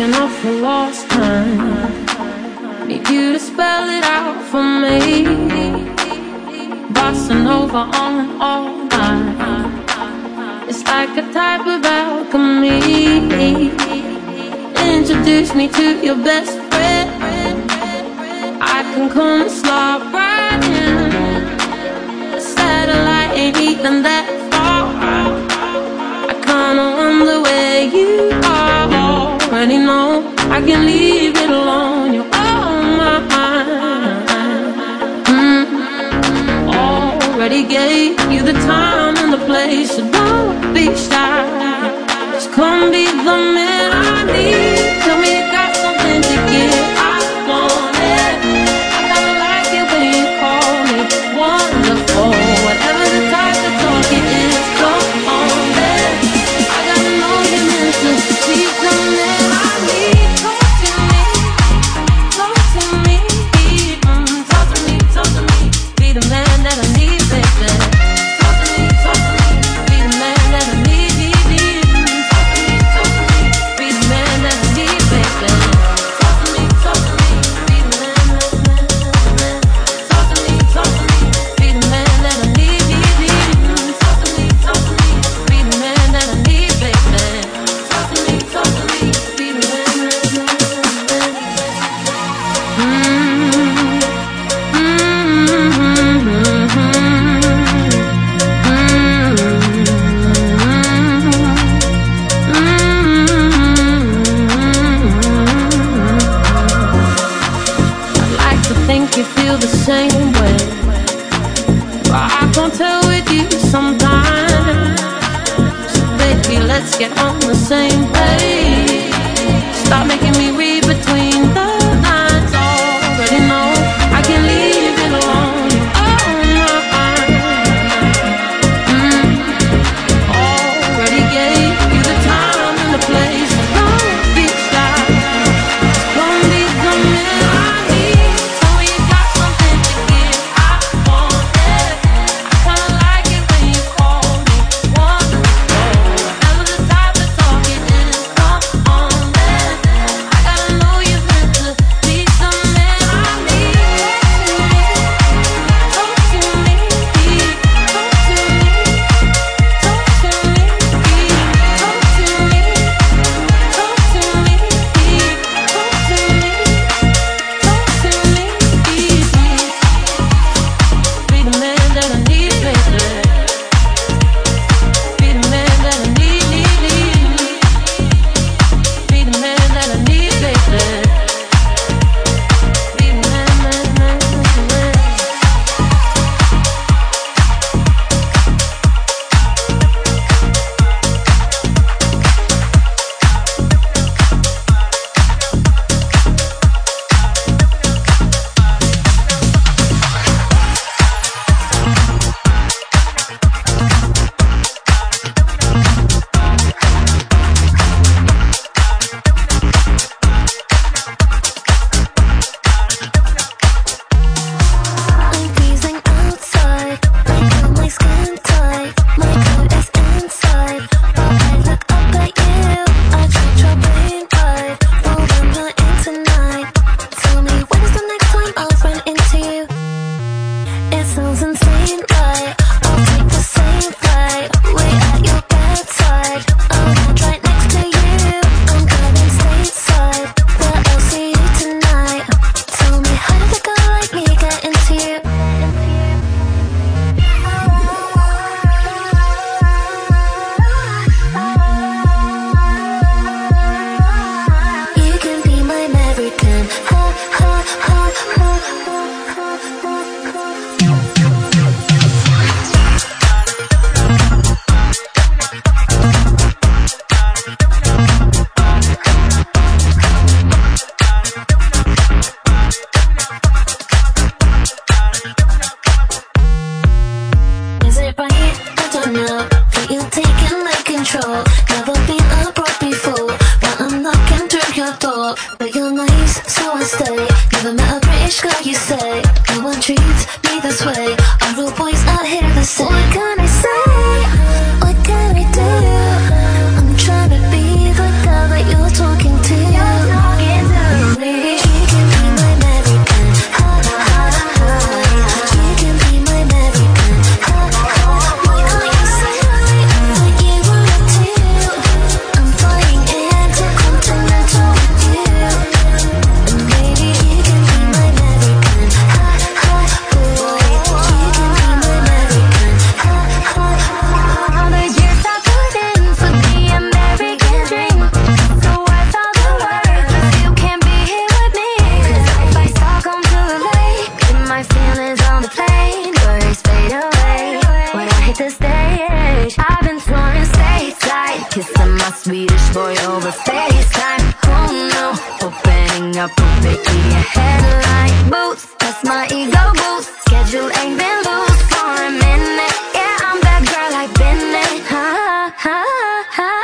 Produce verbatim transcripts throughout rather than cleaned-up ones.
looking up for lost time. Need you to spell it out for me. Bossa Nova on all night. It's like a type of alchemy. Introduce me to your best friend. I can come and slide right in. The satellite ain't even that far. I kinda wonder where you are. Already know I can leave it alone. You're on my mind. mm. Already gave you the time and the place, so don't be shy. Just come be the man I need. Tell me you got something to give. I want it. I kinda like it when you call me wonderful. Whatever the type of talk it is, come on, man. I gotta know you're meant to be the man I need. Talk to me, talk to me, mm, talk to me, talk to me. Be the man that I need, baby. Talk to me, talk to me. Be the man that I need. Same way, but I can't tell with you sometimes. So baby, let's get on the same page. Stop making me read between the lines. Already know I can leave it alone. Oh my mind. mm. Already gave you the time and the place. Don't be shy. Don't be the man I need. What can I do? I'm trying to be the girl that you're talking to. Kissing my Swedish boy over FaceTime. Oh no, opening up a Wikipedia headline. Boots, that's my ego boost. Schedule ain't been loose for a minute. Yeah, I'm that girl I've been it. Ha ha ha ha.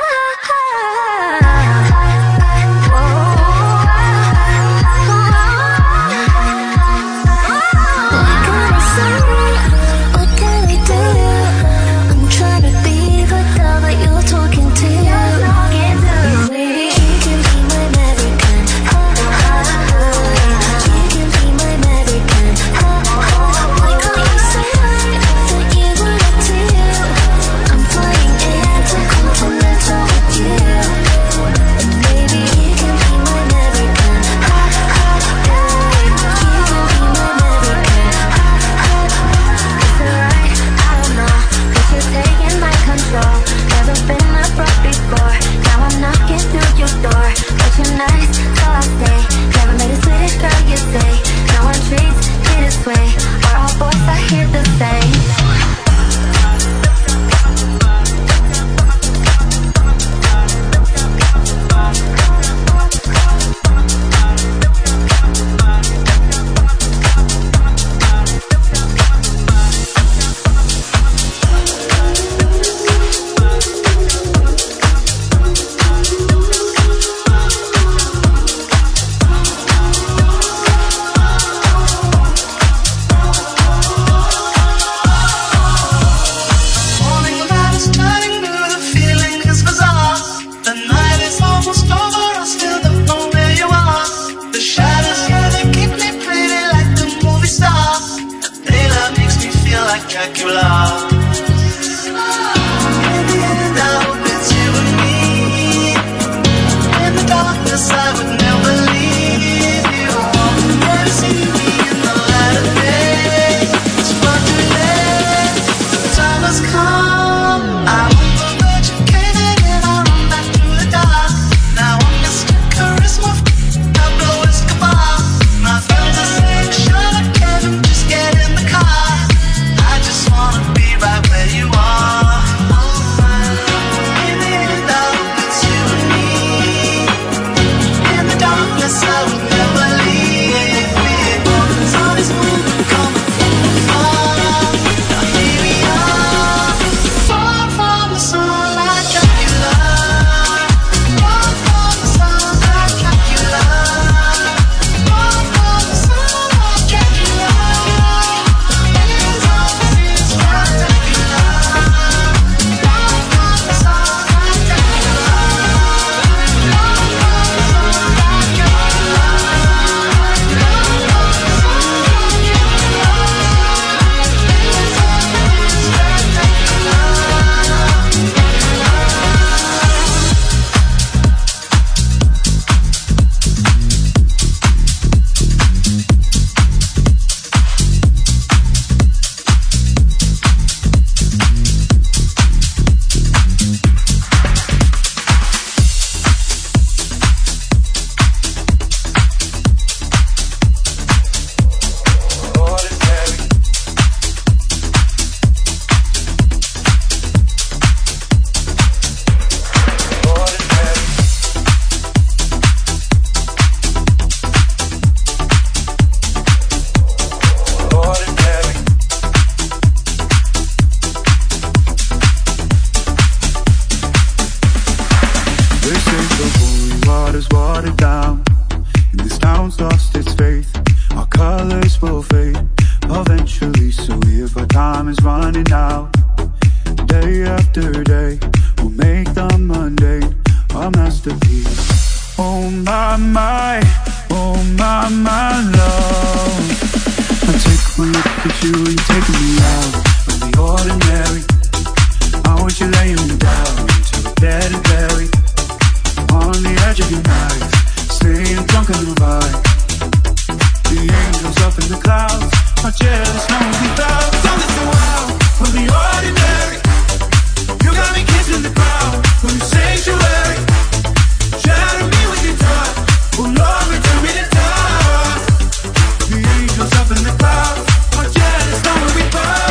Up in the clouds, my jealous, know we burn.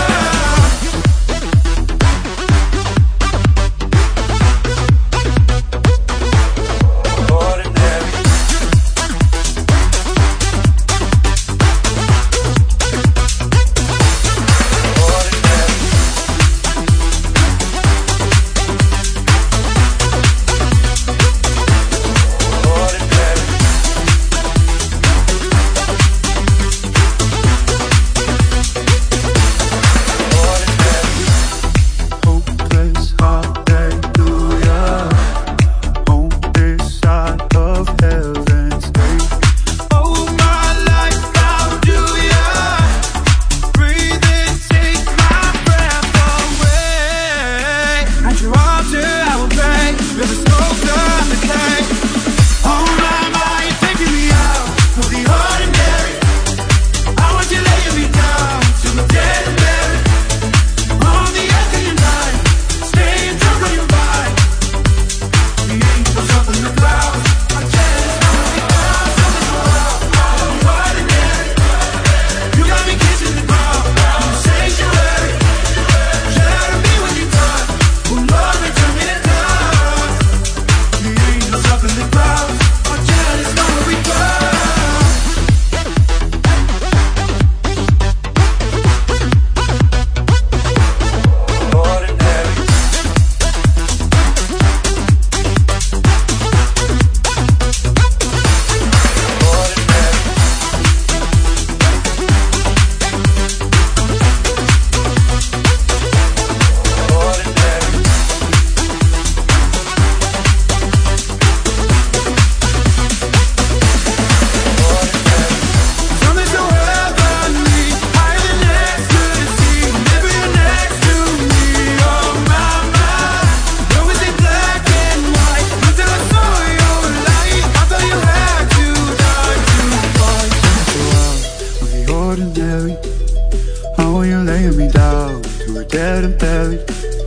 bringing me down to a dead and buried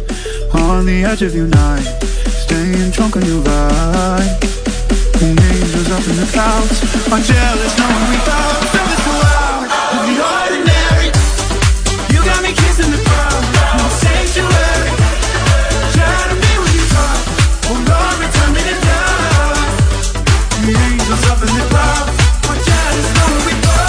on the edge of your night, staying drunk on your ride. And angels up in the clouds are jealous knowing we both feel it too loud. Of the ordinary, you got me kissing the ground in the sanctuary. Try to be what you thought, oh Lord, return me to dust. The angels up in the clouds are jealous knowing we both.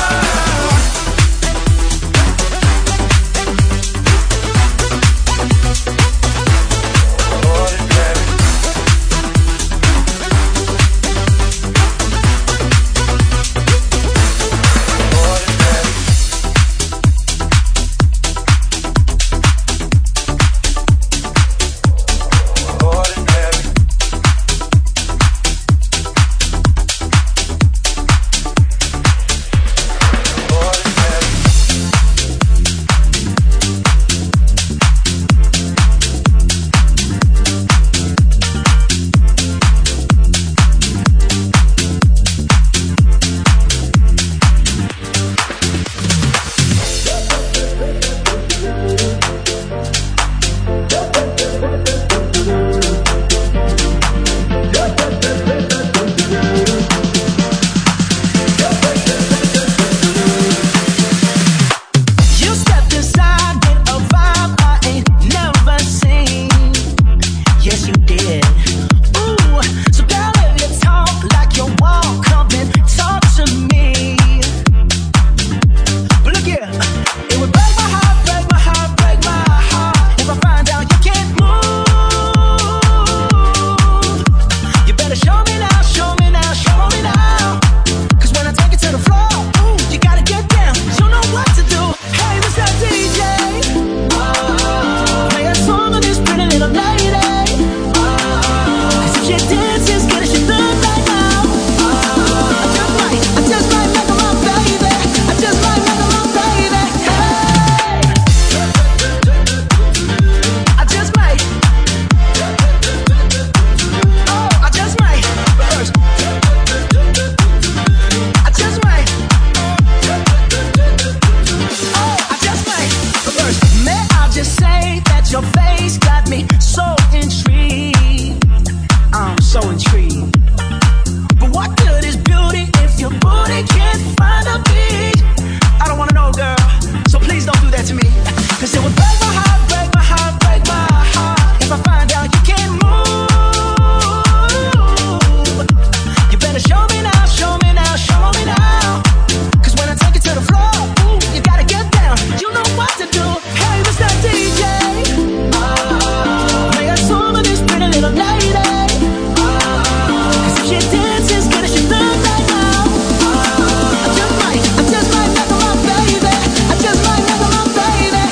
Baby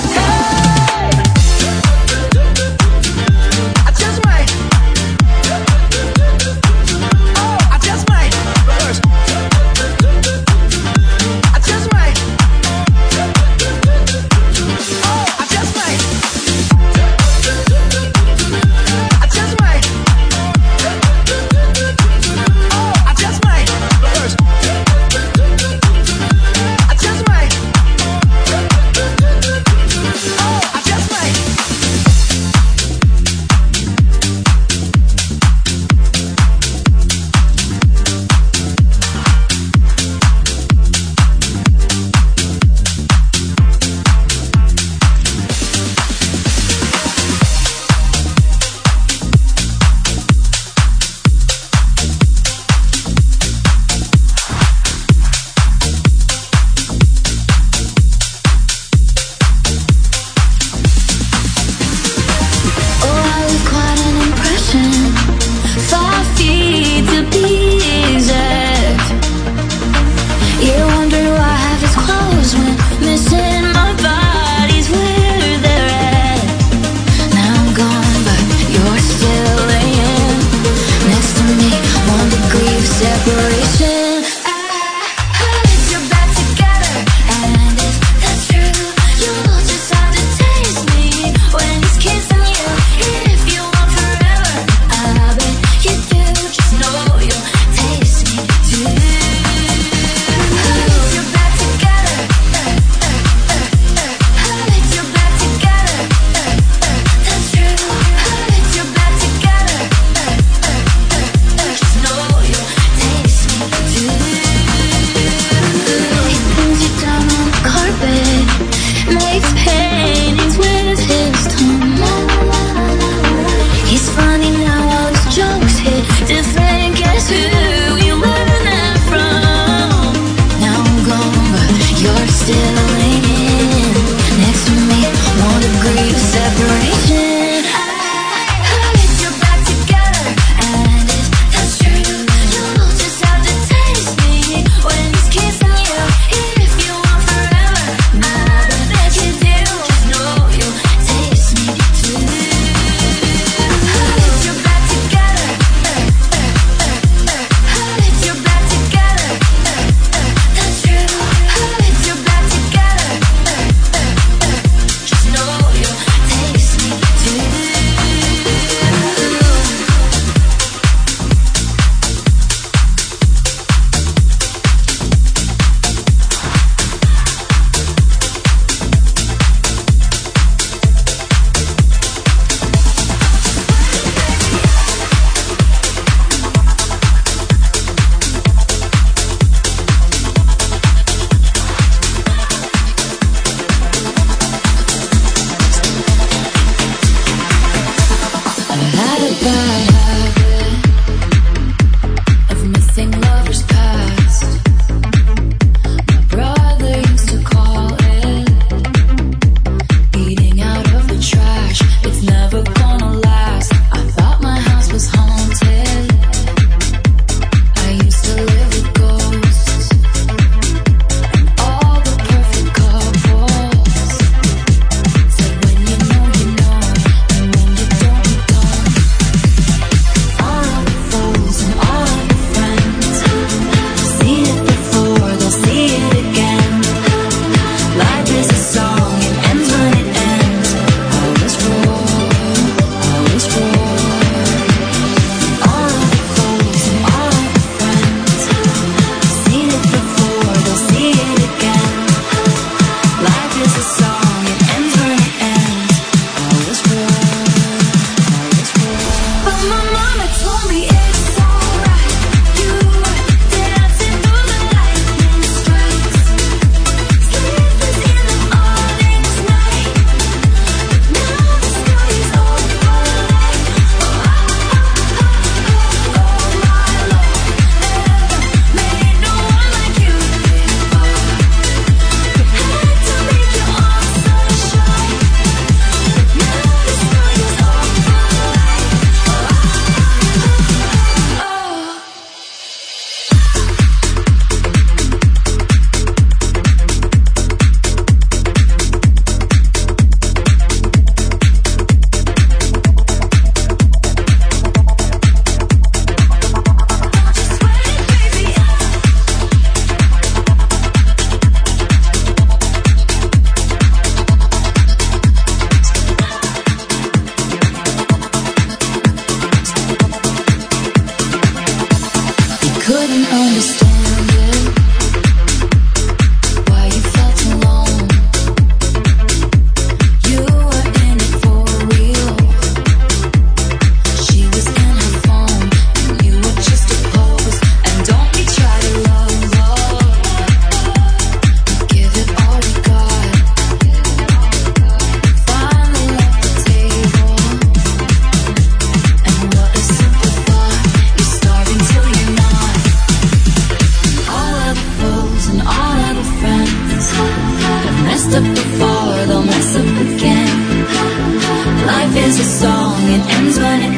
it ends when it